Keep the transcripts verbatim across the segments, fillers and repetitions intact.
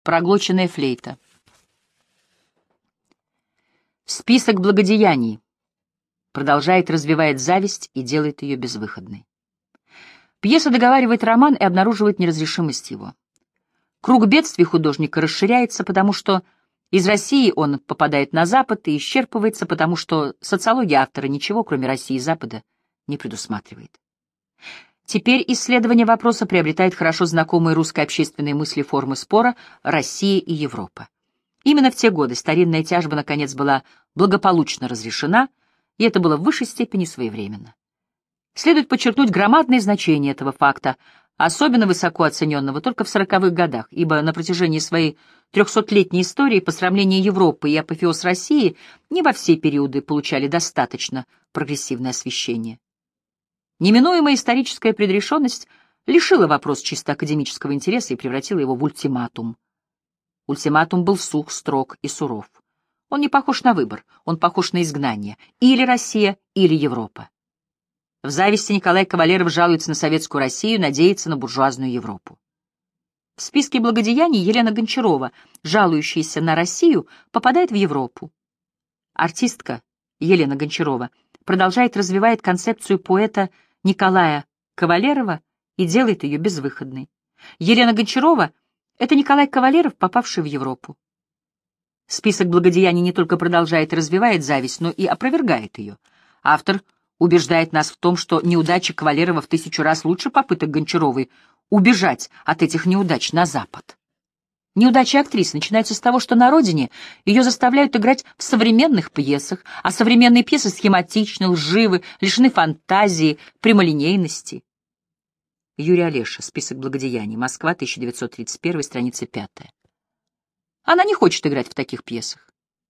Проглоченная флейта. Список благодеяний продолжает развивать зависть и делает ее безвыходной. Пьеса договаривает роман и обнаруживает неразрешимость его. Круг бедствий художника расширяется, потому что из России он попадает на Запад и исчерпывается, потому что социология автора ничего, кроме России и Запада, не предусматривает. Теперь исследование вопроса приобретает хорошо знакомые русской общественной мысли формы спора «Россия и Европа». Именно в те годы старинная тяжба, наконец, была благополучно разрешена, и это было в высшей степени своевременно. Следует подчеркнуть громадное значение этого факта, особенно высоко оцененного только в сороковых годах, ибо на протяжении своей трехсотлетней истории посрамление Европы и апофеоз России не во все периоды получали достаточно прогрессивное освещение. Неминуемая историческая предрешенность лишила вопрос чисто академического интереса и превратила его в ультиматум. Ультиматум был сух, строг и суров. Он не похож на выбор, он похож на изгнание. Или Россия, или Европа. В зависти Николай Кавалеров жалуется на советскую Россию, надеется на буржуазную Европу. В списке благодеяний Елена Гончарова, жалующаяся на Россию, попадает в Европу. Артистка Елена Гончарова продолжает развивать концепцию поэта Николая Кавалерова и делает ее безвыходной. Елена Гончарова — это Николай Кавалеров, попавший в Европу. Список благодеяний не только продолжает и развивает зависть, но и опровергает ее. Автор убеждает нас в том, что неудача Кавалерова в тысячу раз лучше попыток Гончаровой убежать от этих неудач на Запад. Неудачи актрисы начинаются с того, что на родине ее заставляют играть в современных пьесах, а современные пьесы схематичны, лживы, лишены фантазии, прямолинейности. Юрий Олеша. Список благодеяний. Москва, тысяча девятьсот тридцать первый, страница пятая. Она не хочет играть в таких пьесах.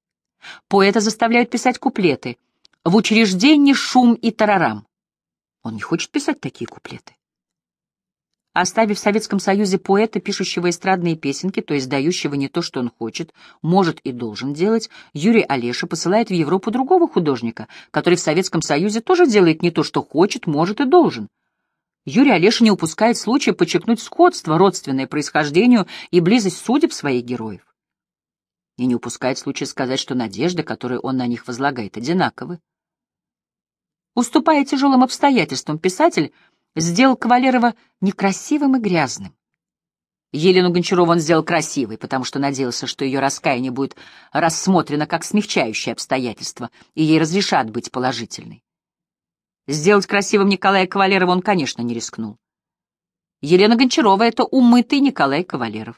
Поэта заставляют писать куплеты. В учреждении шум и тарарам. Он не хочет писать такие куплеты. Оставив в Советском Союзе поэта, пишущего эстрадные песенки, то есть дающего не то, что он хочет, может и должен делать, Юрий Олеша посылает в Европу другого художника, который в Советском Союзе тоже делает не то, что хочет, может и должен. Юрий Олеша не упускает случая подчеркнуть сходство, родственное происхождению и близость судеб своих героев. И не упускает случая сказать, что надежды, которые он на них возлагает, одинаковы. Уступая тяжелым обстоятельствам, писатель сделал Кавалерова некрасивым и грязным. Елену Гончарову он сделал красивой, потому что надеялся, что ее раскаяние будет рассмотрено как смягчающее обстоятельство, и ей разрешат быть положительной. Сделать красивым Николая Кавалерова он, конечно, не рискнул. Елена Гончарова — это умытый Николай Кавалеров.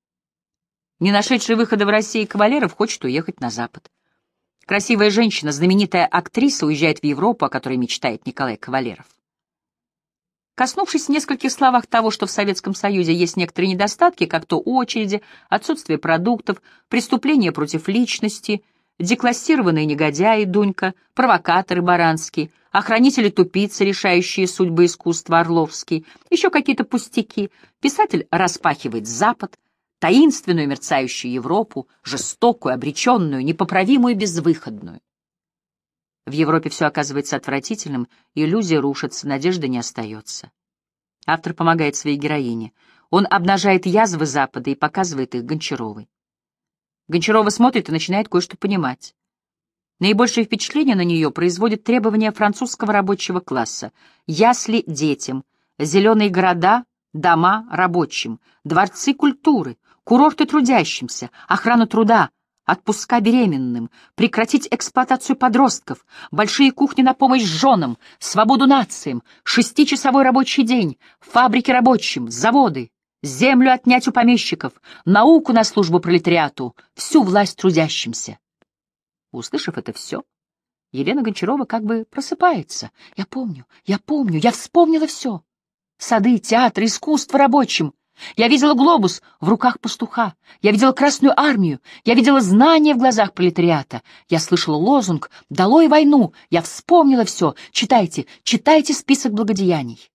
Не нашедший выхода в России Кавалеров хочет уехать на Запад. Красивая женщина, знаменитая актриса, уезжает в Европу, о которой мечтает Николай Кавалеров. Коснувшись в нескольких словах того, что в Советском Союзе есть некоторые недостатки, как то очереди, отсутствие продуктов, преступления против личности, деклассированные негодяи Дунька, провокаторы Баранский, охранители-тупицы, решающие судьбы искусства Орловский, еще какие-то пустяки, писатель распахивает Запад, таинственную мерцающую Европу, жестокую, обреченную, непоправимую, безвыходную. В Европе все оказывается отвратительным, иллюзия рушится, надежды не остается. Автор помогает своей героине. Он обнажает язвы Запада и показывает их Гончаровой. Гончарова смотрит и начинает кое-что понимать. Наибольшее впечатление на нее производит требования французского рабочего класса: ясли детям, зеленые города, дома рабочим, дворцы культуры, курорты трудящимся, охрану труда, отпуска беременным, прекратить эксплуатацию подростков, большие кухни на помощь женам, свободу нациям, шестичасовой рабочий день, фабрики рабочим, заводы, землю отнять у помещиков, науку на службу пролетариату, всю власть трудящимся. Услышав это все, Елена Гончарова как бы просыпается. «Я помню, я помню, я вспомнила все. Сады, театры, искусство рабочим. Я видела глобус в руках пастуха, я видела Красную армию, я видела знания в глазах пролетариата, я слышала лозунг «Долой войну», я вспомнила все. Читайте, читайте список благодеяний».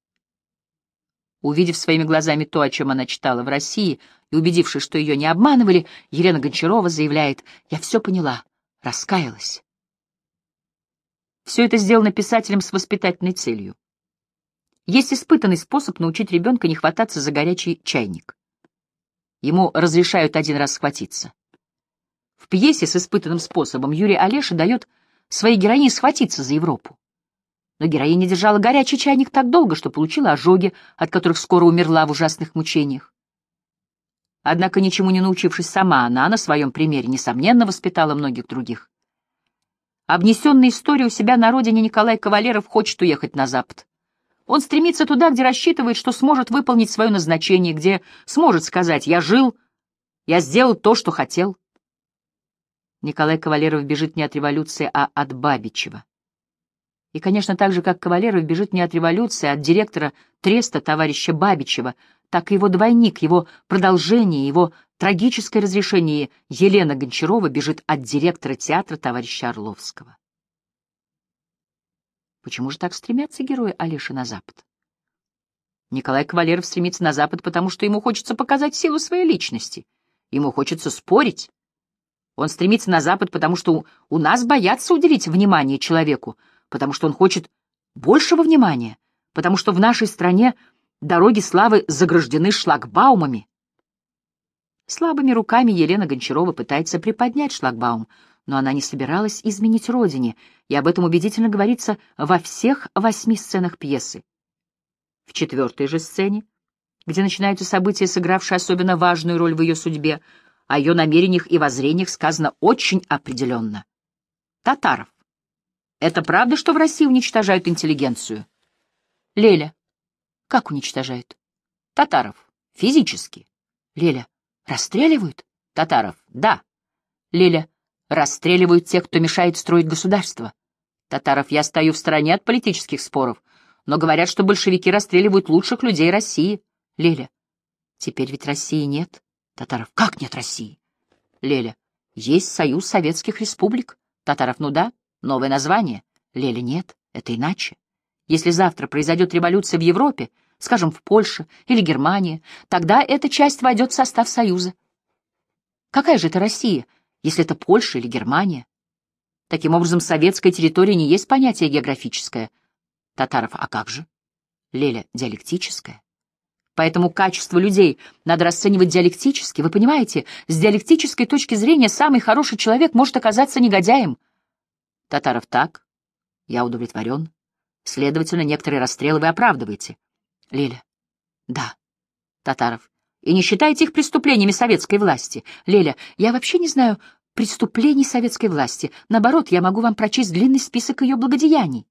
Увидев своими глазами то, о чем она читала в России, и убедившись, что ее не обманывали, Елена Гончарова заявляет: «Я все поняла, раскаялась». Все это сделано писателем с воспитательной целью. Есть испытанный способ научить ребенка не хвататься за горячий чайник. Ему разрешают один раз схватиться. В пьесе с испытанным способом Юрий Олеша дает своей героине схватиться за Европу. Но героиня держала горячий чайник так долго, что получила ожоги, от которых скоро умерла в ужасных мучениях. Однако, ничему не научившись сама, она на своем примере, несомненно, воспитала многих других. Обнесенный историей у себя на родине, Николай Кавалеров хочет уехать на Запад. Он стремится туда, где рассчитывает, что сможет выполнить свое назначение, где сможет сказать «я жил, я сделал то, что хотел». Николай Кавалеров бежит не от революции, а от Бабичева. И, конечно, так же, как Кавалеров бежит не от революции, а от директора Треста товарища Бабичева, так и его двойник, его продолжение, его трагическое разрешение Елена Гончарова бежит от директора театра товарища Орловского. Почему же так стремятся герои Олеши на Запад? Николай Кавалеров стремится на Запад, потому что ему хочется показать силу своей личности. Ему хочется спорить. Он стремится на Запад, потому что у, у нас боятся уделить внимание человеку, потому что он хочет большего внимания, потому что в нашей стране дороги славы заграждены шлагбаумами. Слабыми руками Елена Гончарова пытается приподнять шлагбаум, но она не собиралась изменить родине, и об этом убедительно говорится во всех восьми сценах пьесы. В четвертой же сцене, где начинаются события, сыгравшие особенно важную роль в ее судьбе, о ее намерениях и воззрениях сказано очень определенно. Татаров. Это правда, что в России уничтожают интеллигенцию? Леля. Как уничтожают? Татаров. Физически. Леля. Расстреливают? Татаров. Да. Леля. Расстреливают тех, кто мешает строить государство. Татаров. Я стою в стороне от политических споров, но говорят, что большевики расстреливают лучших людей России. Леля. Теперь ведь России нет. Татаров. Как нет России? Леля. Есть Союз Советских Республик. Татаров. Ну да. Новое название. Леля. Нет. Это иначе. Если завтра произойдет революция в Европе, скажем, в Польше или Германии, тогда эта часть войдет в состав Союза. Какая же это Россия, если это Польша или Германия? Таким образом, советская территория не есть понятие географическое. Татаров. А как же? Леля. Диалектическое. Поэтому качество людей надо расценивать диалектически. Вы понимаете, с диалектической точки зрения самый хороший человек может оказаться негодяем. Татаров. Так. Я удовлетворен. Следовательно, некоторые расстрелы вы оправдываете. Леля. Да. Татаров. И не считаете их преступлениями советской власти? Леля. Я вообще не знаю преступлений советской власти. Наоборот, я могу вам прочесть длинный список ее благодеяний.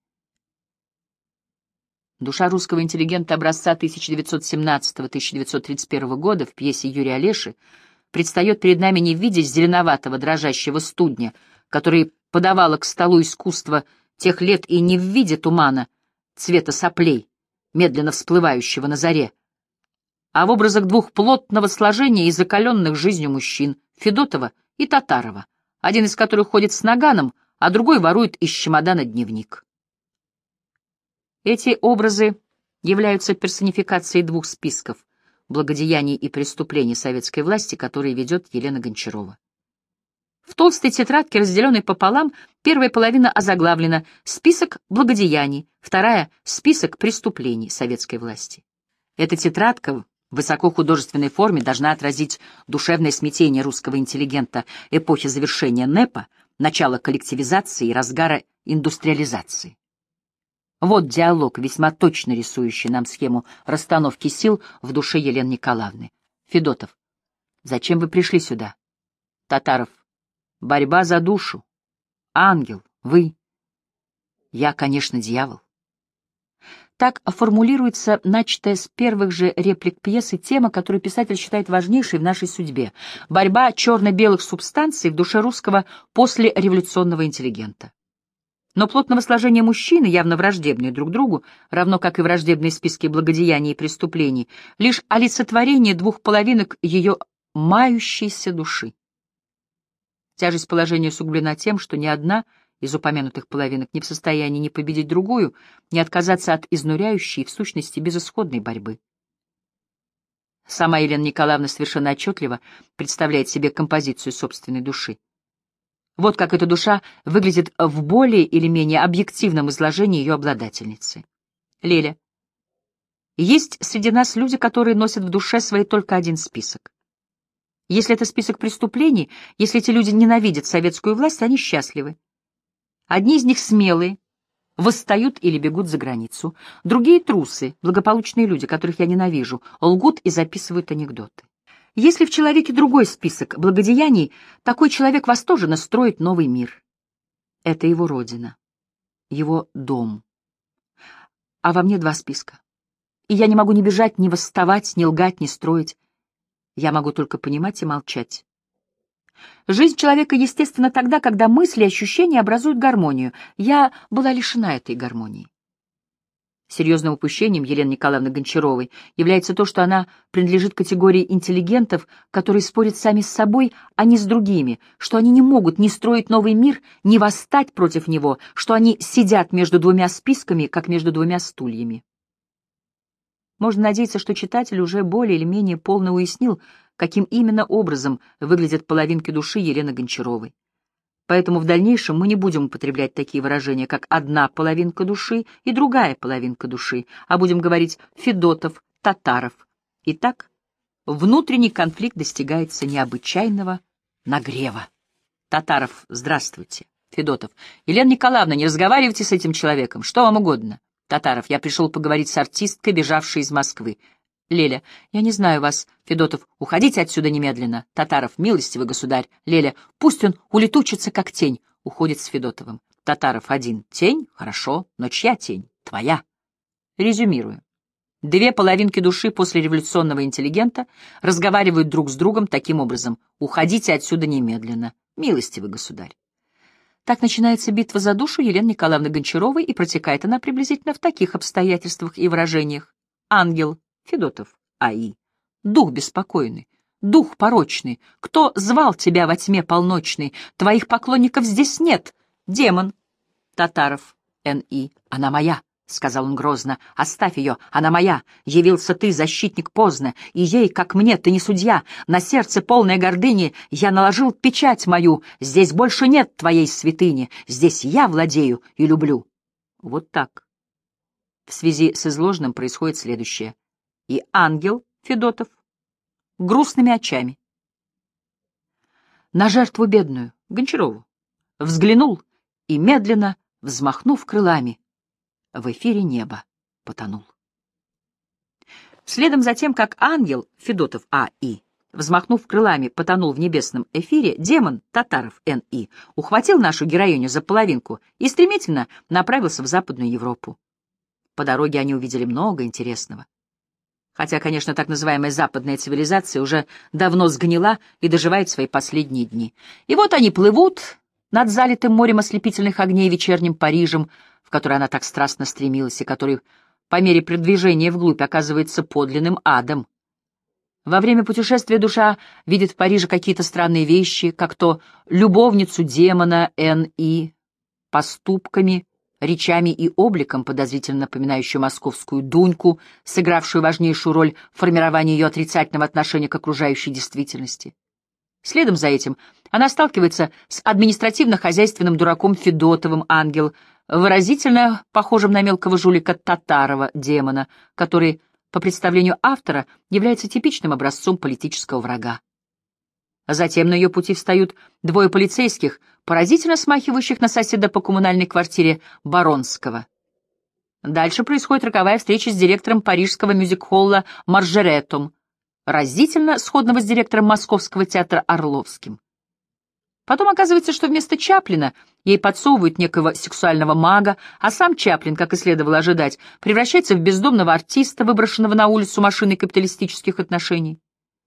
Душа русского интеллигента образца тысяча девятьсот семнадцатого — тысяча девятьсот тридцать первого года в пьесе Юрия Олеши предстает перед нами не в виде зеленоватого дрожащего студня, который подавало к столу искусство тех лет, и не в виде тумана цвета соплей, медленно всплывающего на заре, а в образах двух плотного сложения и закаленных жизнью мужчин, Федотова и Татарова, один из которых ходит с наганом, а другой ворует из чемодана дневник. Эти образы являются персонификацией двух списков благодеяний и преступлений советской власти, которые ведет Елена Гончарова. В толстой тетрадке, разделенной пополам, первая половина озаглавлена «Список благодеяний», вторая — «Список преступлений советской власти». Эта тетрадка в высокохудожественной форме должна отразить душевное смятение русского интеллигента эпохи завершения НЭПа, начала коллективизации и разгара индустриализации. Вот диалог, весьма точно рисующий нам схему расстановки сил в душе Елены Николаевны. Федотов. Зачем вы пришли сюда? Татаров. Борьба за душу. Ангел. Вы. Я, конечно, дьявол. Так формулируется начатая с первых же реплик пьесы тема, которую писатель считает важнейшей в нашей судьбе. Борьба черно-белых субстанций в душе русского послереволюционного интеллигента. Но плотного сложения мужчины, явно враждебные друг другу, равно как и враждебные списки благодеяний и преступлений, лишь олицетворение двух половинок ее мающейся души. Тяжесть положения усугублена тем, что ни одна из упомянутых половинок не в состоянии ни победить другую, ни отказаться от изнуряющей и в сущности безысходной борьбы. Сама Елена Николаевна совершенно отчетливо представляет себе композицию собственной души. Вот как эта душа выглядит в более или менее объективном изложении ее обладательницы. Леля. Есть среди нас люди, которые носят в душе своей только один список. Если это список преступлений, если эти люди ненавидят советскую власть, они счастливы. Одни из них смелые, восстают или бегут за границу. Другие — трусы, благополучные люди, которых я ненавижу, лгут и записывают анекдоты. Если в человеке другой список благодеяний, такой человек восторженно строит новый мир. Это его родина, его дом. А во мне два списка. И я не могу ни бежать, ни восставать, ни лгать, ни строить. Я могу только понимать и молчать. Жизнь человека естественна тогда, когда мысли и ощущения образуют гармонию. Я была лишена этой гармонии. Серьезным упущением Елены Николаевны Гончаровой является то, что она принадлежит категории интеллигентов, которые спорят сами с собой, а не с другими, что они не могут ни строить новый мир, ни восстать против него, что они сидят между двумя списками, как между двумя стульями. Можно надеяться, что читатель уже более или менее полно уяснил, каким именно образом выглядят половинки души Елены Гончаровой. Поэтому в дальнейшем мы не будем употреблять такие выражения, как «одна половинка души» и «другая половинка души», а будем говорить «Федотов», «Татаров». Итак, внутренний конфликт достигается необычайного нагрева. Татаров: здравствуйте. Федотов: Елена Николаевна, не разговаривайте с этим человеком, что вам угодно. Татаров: я пришел поговорить с артисткой, бежавшей из Москвы. Леля: я не знаю вас. Федотов: уходите отсюда немедленно. Татаров: милостивый государь. Леля: пусть он улетучится, как тень. Уходит с Федотовым. Татаров один: тень? Хорошо, но чья тень? Твоя. Резюмирую. Две половинки души послереволюционного интеллигента разговаривают друг с другом таким образом: уходите отсюда немедленно, милостивый государь. Так начинается битва за душу Елены Николаевны Гончаровой, и протекает она приблизительно в таких обстоятельствах и выражениях. Ангел. Федотов: аи. Дух беспокойный, дух порочный, кто звал тебя во тьме полночной? Твоих поклонников здесь нет. Демон. Татаров: эн-и. Она моя, — сказал он грозно, — оставь ее, она моя. Явился ты, защитник, поздно, и ей, как мне, ты не судья. На сердце полной гордыни я наложил печать мою. Здесь больше нет твоей святыни, здесь я владею и люблю. Вот так. В связи с изложенным происходит следующее. И ангел Федотов грустными очами на жертву бедную, Гончарову, взглянул и, медленно взмахнув крылами, в эфире неба потонул. Следом за тем, как ангел Федотов А.И., взмахнув крылами, потонул в небесном эфире, демон Татаров Н.И. ухватил нашу героиню за половинку и стремительно направился в Западную Европу. По дороге они увидели много интересного. Хотя, конечно, так называемая западная цивилизация уже давно сгнила и доживает свои последние дни. И вот они плывут над залитым морем ослепительных огней вечерним Парижем, в который она так страстно стремилась, и который по мере продвижения вглубь оказывается подлинным адом. Во время путешествия душа видит в Париже какие-то странные вещи, как то любовницу демона Н.И., поступками, речами и обликом, подозрительно напоминающую московскую Дуньку, сыгравшую важнейшую роль в формировании ее отрицательного отношения к окружающей действительности. Следом за этим она сталкивается с административно-хозяйственным дураком Федотовым, ангел, выразительно похожим на мелкого жулика Татарова, демона, который, по представлению автора, является типичным образцом политического врага. Затем на ее пути встают двое полицейских, поразительно смахивающих на соседа по коммунальной квартире Баронского. Дальше происходит роковая встреча с директором парижского мюзик-холла Маржеретом, разительно сходного с директором Московского театра Орловским. Потом оказывается, что вместо Чаплина ей подсовывают некого сексуального мага, а сам Чаплин, как и следовало ожидать, превращается в бездомного артиста, выброшенного на улицу машиной капиталистических отношений.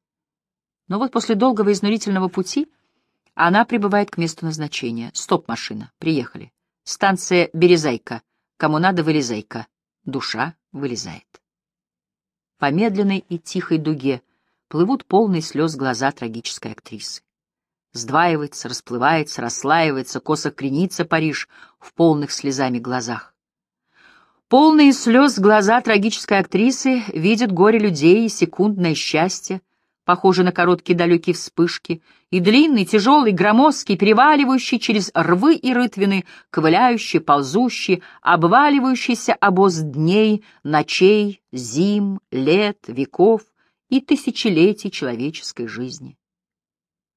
Но вот после долгого изнурительного пути она прибывает к месту назначения. Стоп-машина. Приехали. Станция Березайка. Кому надо, вылезайка. Душа вылезает. По медленной и тихой дуге плывут полные слез глаза трагической актрисы. Сдваивается, расплывается, расслаивается, косо кренится Париж в полных слезами глазах. Полные слез глаза трагической актрисы видят горе людей и секундное счастье, похожее на короткие далекие вспышки, и длинный, тяжелый, громоздкий, переваливающий через рвы и рытвины, ковыляющий, ползущий, обваливающийся обоз дней, ночей, зим, лет, веков и тысячелетий человеческой жизни.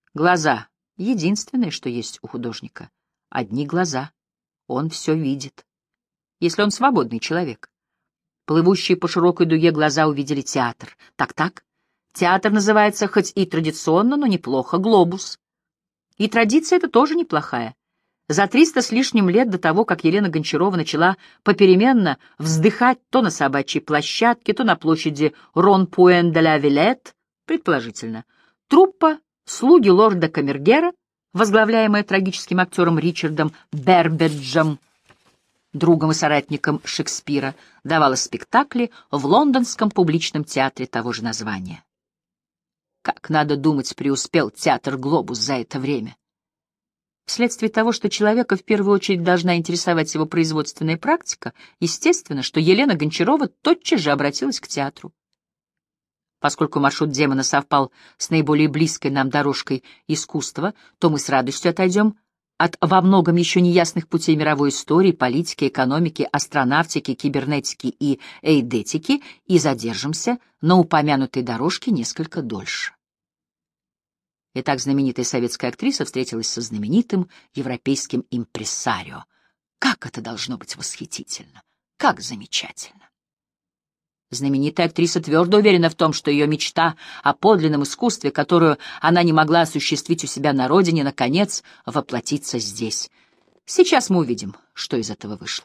Глаза — единственное, что есть у художника. Одни глаза. Он все видит. Если он свободный человек. Плывущие по широкой дуге глаза увидели театр. Так-так. Театр называется, хоть и традиционно, но неплохо, глобус. И традиция эта тоже неплохая. За триста с лишним лет до того, как Елена Гончарова начала попеременно вздыхать то на собачьей площадке, то на площади Рон-Пуэн-де-ля-Вилет, предположительно, труппа «Слуги лорда Камергера», возглавляемая трагическим актером Ричардом Бербеджем, другом и соратником Шекспира, давала спектакли в лондонском публичном театре того же названия. Как, надо думать, преуспел театр «Глобус» за это время. Вследствие того, что человека в первую очередь должна интересовать его производственная практика, естественно, что Елена Гончарова тотчас же обратилась к театру. Поскольку маршрут демона совпал с наиболее близкой нам дорожкой искусства, то мы с радостью отойдем от во многом еще неясных путей мировой истории, политики, экономики, астронавтики, кибернетики и эйдетики и задержимся на упомянутой дорожке несколько дольше. Итак, знаменитая советская актриса встретилась со знаменитым европейским импресарио. Как это должно быть восхитительно! Как замечательно! Знаменитая актриса твердо уверена в том, что ее мечта о подлинном искусстве, которую она не могла осуществить у себя на родине, наконец воплотится здесь. Сейчас мы увидим, что из этого вышло.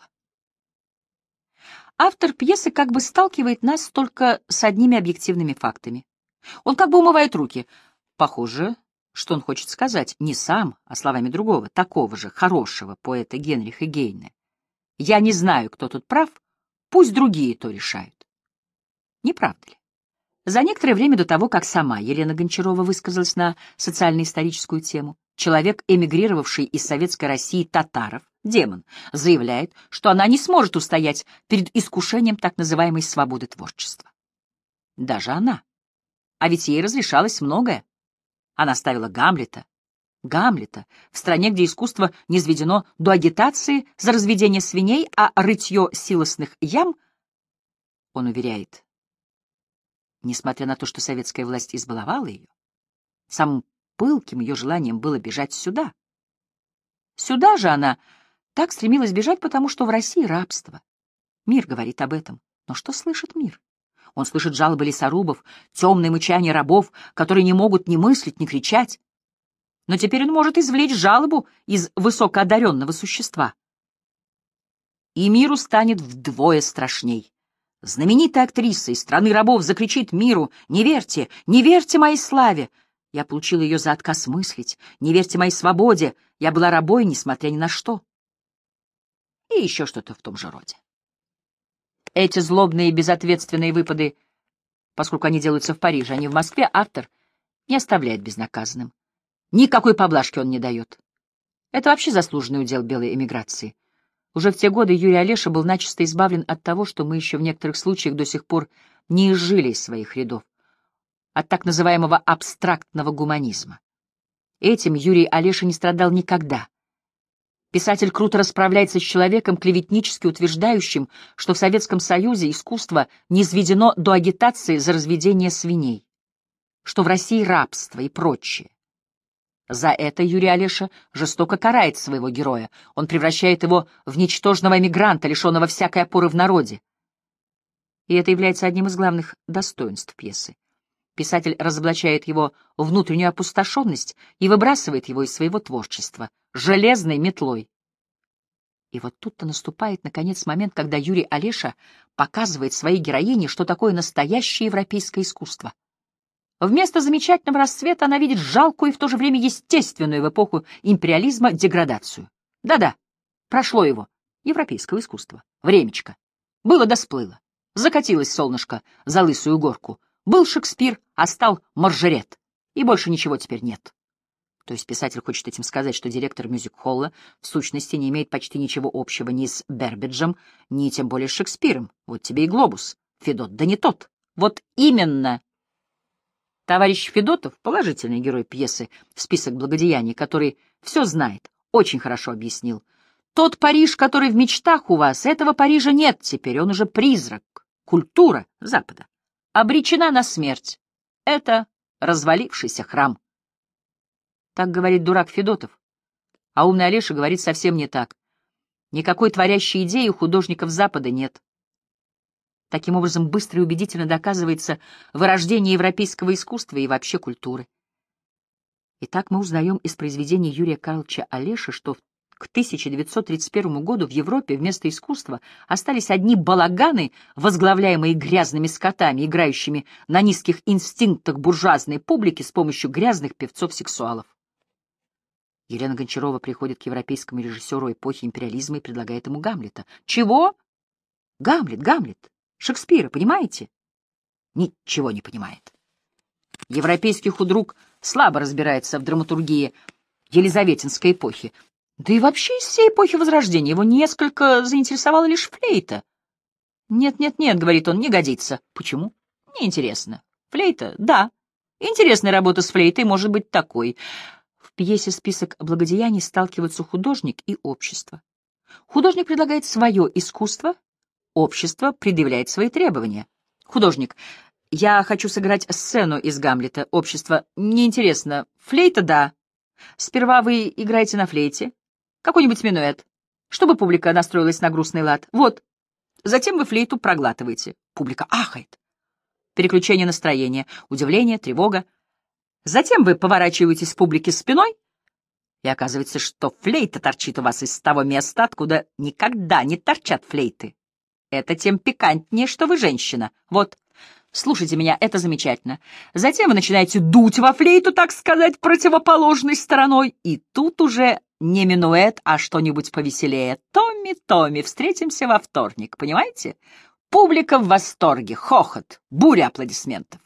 Автор пьесы как бы сталкивает нас только с одними объективными фактами. Он как бы умывает руки. Похоже, что он хочет сказать не сам, а словами другого, такого же хорошего поэта Генриха Гейне. «Я не знаю, кто тут прав, пусть другие то решают». Не правда ли? За некоторое время до того, как сама Елена Гончарова высказалась на социально-историческую тему, человек, эмигрировавший из Советской России Татаров, демон, заявляет, что она не сможет устоять перед искушением так называемой свободы творчества. Даже она. А ведь ей разрешалось многое. Она ставила Гамлета. Гамлета в стране, где искусство низведено до агитации за разведение свиней, а рытье силосных ям, он уверяет, несмотря на то, что советская власть избаловала ее, самым пылким ее желанием было бежать сюда. Сюда же она так стремилась бежать, потому что в России рабство. Мир говорит об этом. Но что слышит мир? Он слышит жалобы лесорубов, темное мычание рабов, которые не могут ни мыслить, ни кричать. Но теперь он может извлечь жалобу из высокоодаренного существа. И миру станет вдвое страшней. Знаменитая актриса из страны рабов закричит миру: «Не верьте, не верьте моей славе! Я получила ее за отказ мыслить. Не верьте моей свободе. Я была рабой, несмотря ни на что». И еще что-то в том же роде. Эти злобные и безответственные выпады, поскольку они делаются в Париже, а не в Москве, автор не оставляет безнаказанным. Никакой поблажки он не дает. Это вообще заслуженный удел белой эмиграции. Уже в те годы Юрий Олеша был начисто избавлен от того, что мы еще в некоторых случаях до сих пор не изжили из своих рядов, от так называемого абстрактного гуманизма. Этим Юрий Олеша не страдал никогда. Писатель круто расправляется с человеком, клеветнически утверждающим, что в Советском Союзе искусство низведено до агитации за разведение свиней, что в России рабство и прочее. За это Юрий Олеша жестоко карает своего героя. Он превращает его в ничтожного эмигранта, лишенного всякой опоры в народе. И это является одним из главных достоинств пьесы. Писатель разоблачает его внутреннюю опустошенность и выбрасывает его из своего творчества железной метлой. И вот тут-то наступает, наконец, момент, когда Юрий Олеша показывает своей героине, что такое настоящее европейское искусство. Вместо замечательного расцвета она видит жалкую и в то же время естественную в эпоху империализма деградацию. Да-да, прошло его, европейского искусства. Времечко. Было да сплыло. Закатилось солнышко за лысую горку. Был Шекспир, а стал Маржерет. И больше ничего теперь нет. То есть писатель хочет этим сказать, что директор мюзик-холла в сущности не имеет почти ничего общего ни с Бербеджем, ни тем более с Шекспиром. Вот тебе и глобус. Федот, да не тот. Вот именно. Товарищ Федотов, положительный герой пьесы «Список благодеяний», который все знает, очень хорошо объяснил. Тот Париж, который в мечтах у вас, этого Парижа нет теперь, он уже призрак. Культура Запада обречена на смерть. Это развалившийся храм. Так говорит дурак Федотов. А умный Олеша говорит совсем не так. Никакой творящей идеи у художников Запада нет. Таким образом, быстро и убедительно доказывается вырождение европейского искусства и вообще культуры. Итак, мы узнаем из произведений Юрия Карловича Олеши, что к тысяча девятьсот тридцать первому году в Европе вместо искусства остались одни балаганы, возглавляемые грязными скотами, играющими на низких инстинктах буржуазной публики с помощью грязных певцов-сексуалов. Елена Гончарова приходит к европейскому режиссеру эпохи империализма и предлагает ему Гамлета. Чего? Гамлет, Гамлет. Шекспира, понимаете? Ничего не понимает. Европейский худрук слабо разбирается в драматургии елизаветинской эпохи. Да и вообще из всей эпохи Возрождения его несколько заинтересовала лишь флейта. «Нет-нет-нет», — говорит он, — «не годится». Почему? Неинтересно. Флейта? Да. Интересная работа с флейтой может быть такой. В пьесе «Список благодеяний» сталкиваются художник и общество. Художник предлагает свое искусство, общество предъявляет свои требования. Художник: «Я хочу сыграть сцену из Гамлета». Общество: «Неинтересно. Флейта — да. Сперва вы играете на флейте. Какой-нибудь минуэт, чтобы публика настроилась на грустный лад. Вот. Затем вы флейту проглатываете. Публика ахает. Переключение настроения, удивление, тревога. Затем вы поворачиваетесь к публике спиной, и оказывается, что флейта торчит у вас из того места, откуда никогда не торчат флейты. Это тем пикантнее, что вы женщина. Вот. Слушайте меня, это замечательно. Затем вы начинаете дуть во флейту, так сказать, противоположной стороной, и тут уже не минуэт, а что-нибудь повеселее. Томми, Томми, встретимся во вторник, понимаете? Публика в восторге, хохот, буря аплодисментов.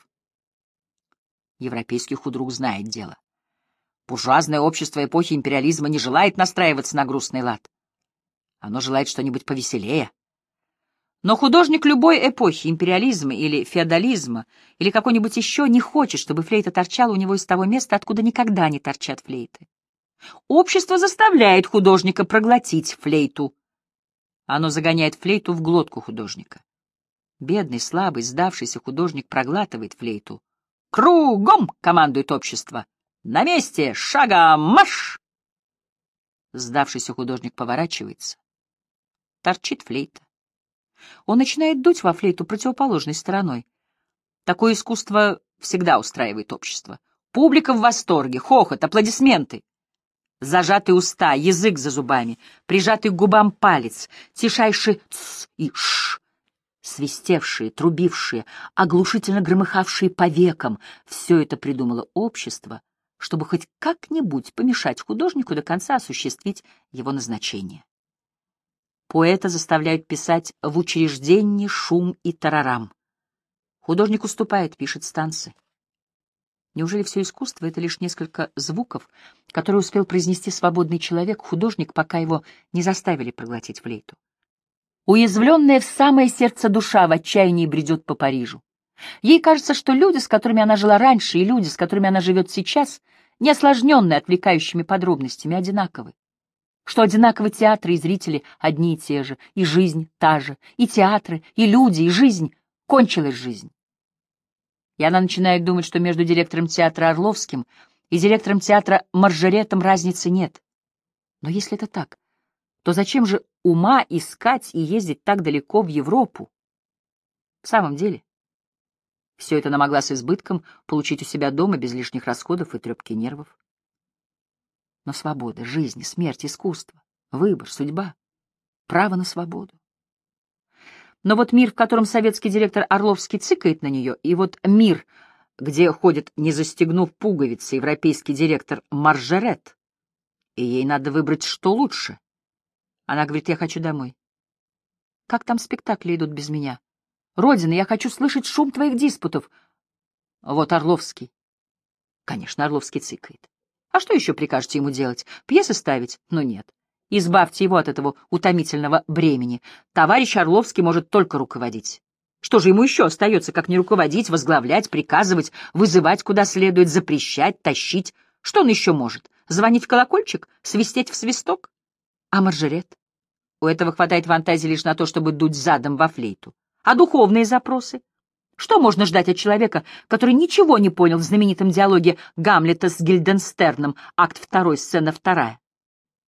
Европейский худрук знает дело. Буржуазное общество эпохи империализма не желает настраиваться на грустный лад. Оно желает что-нибудь повеселее. Но художник любой эпохи, империализма или феодализма, или какой-нибудь еще, не хочет, чтобы флейта торчала у него из того места, откуда никогда не торчат флейты. Общество заставляет художника проглотить флейту. Оно загоняет флейту в глотку художника. Бедный, слабый, сдавшийся художник проглатывает флейту. «Кругом!» — командует общество. «На месте! Шагом марш!» Сдавшийся художник поворачивается. Торчит флейта. Он начинает дуть во флейту противоположной стороной. Такое искусство всегда устраивает общество. Публика в восторге, хохот, аплодисменты. Зажатые уста, язык за зубами, прижатый к губам палец, тишайший «ц» и «ш», свистевшие, трубившие, оглушительно громыхавшие по векам — все это придумало общество, чтобы хоть как-нибудь помешать художнику до конца осуществить его назначение. Поэта заставляют писать в учреждении шум и тарарам. Художник уступает, пишет станцы. Неужели все искусство — это лишь несколько звуков, которые успел произнести свободный человек, художник, пока его не заставили проглотить флейту? Уязвленная в самое сердце душа в отчаянии бредет по Парижу. Ей кажется, что люди, с которыми она жила раньше, и люди, с которыми она живет сейчас, не осложненные отвлекающими подробностями, одинаковы. Что одинаковы театры и зрители одни и те же, и жизнь та же, и театры, и люди, и жизнь. Кончилась жизнь. И она начинает думать, что между директором театра Орловским и директором театра Маржаретом разницы нет. Но если это так, то зачем же ума искать и ездить так далеко в Европу? В самом деле, все это она могла с избытком получить у себя дома без лишних расходов и трепки нервов. Но свобода, жизнь, смерть, искусство, выбор, судьба, право на свободу. Но вот мир, в котором советский директор Орловский цыкает на нее, и вот мир, где ходит, не застегнув пуговицы, европейский директор Маржарет, и ей надо выбрать, что лучше. Она говорит: «Я хочу домой. Как там спектакли идут без меня? Родина, я хочу слышать шум твоих диспутов». Вот Орловский. Конечно, Орловский цыкает. А что еще прикажете ему делать? Пьесы ставить? Но нет. Избавьте его от этого утомительного бремени. Товарищ Орловский может только руководить. Что же ему еще остается, как не руководить, возглавлять, приказывать, вызывать куда следует, запрещать, тащить? Что он еще может? Звонить в колокольчик? Свистеть в свисток? А Маржарет? У этого хватает фантазии лишь на то, чтобы дуть задом во флейту. А духовные запросы? Что можно ждать от человека, который ничего не понял в знаменитом диалоге Гамлета с Гильденстерном, акт второй, сцена вторая?